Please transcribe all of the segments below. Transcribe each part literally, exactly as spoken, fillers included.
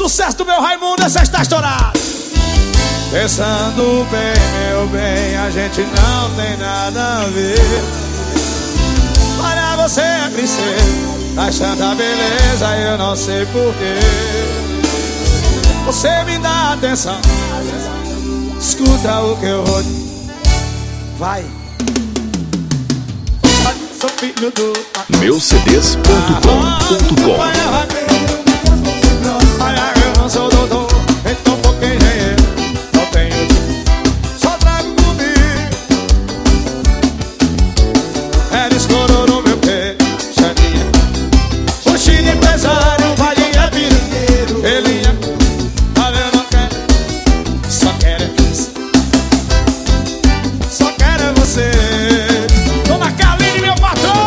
sucesso do meu Raimundo, essa está estourada. Pensando bem, meu bem, a gente não tem nada a ver. Olha, você é princesa, faz tanta beleza, eu não sei porquê. Você me dá atenção, escuta o que eu vou dizer. Vai. Sou filho do meu c d s ponto com ponto com. Olha, eu não sou doutor, então pouco engenheiro. Não tenho dinheiro, só trago comigo. Ela escorou no meu pé, Xaninha. O Chile empresário, valia dinheiro. Ele ia, olha, eu não quero, só quero é você. Só quero é você. Dona Kaline, meu patrão.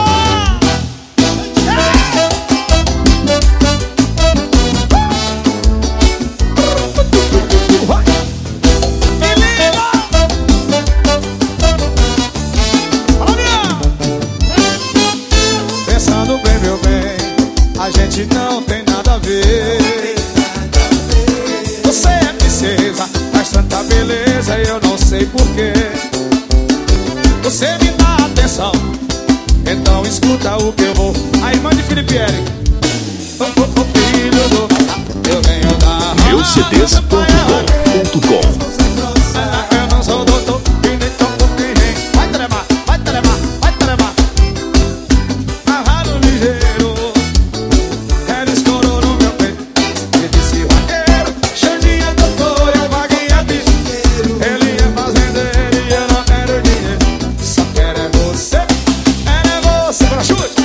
Pensando bem, meu bem, a gente não tem nada a ver. Você é princesa, faz tanta beleza e eu não sei porquê. Você me dá atenção, então escuta o que eu vou. A irmã de Felipe Eric, o, o, o filho do, eu venho da meu c d s ponto com ponto com. Eu não sou doutor e nem tão pouco engenho. Vai tremar, vai tremar, vai tremar. Amarrado ligeiro, ela escorou no meu peito e disse: vaqueiro, Xandinha doutor, eu vaguinha de dinheiro. Ele é fazendeiro e eu não quero dinheiro. Só quero é você, ela é você. Pra chute.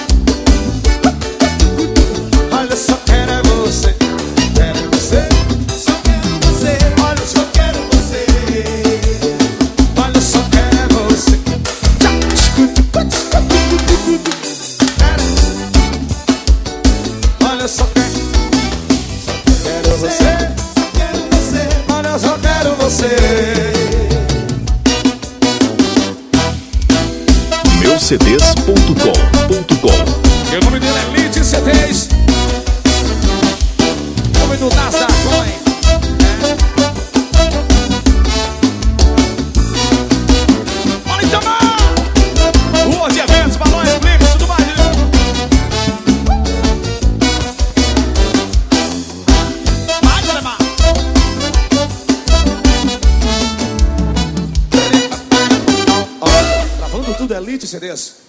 Olha, só quero é você, quero é você. Só quero você, olha, só quero você. Olha, só quero é você. Olha, só quero, quero você. Só quero você. Olha, só quero você. meu c d s ponto com ponto com. O nome dele é Elite C Ds. O nome do Nasdaq Coin. Bora chamar o World de Eventos, balões, clipes, tudo mais. Vai, Telemar. Gravando tudo Elite C Ds.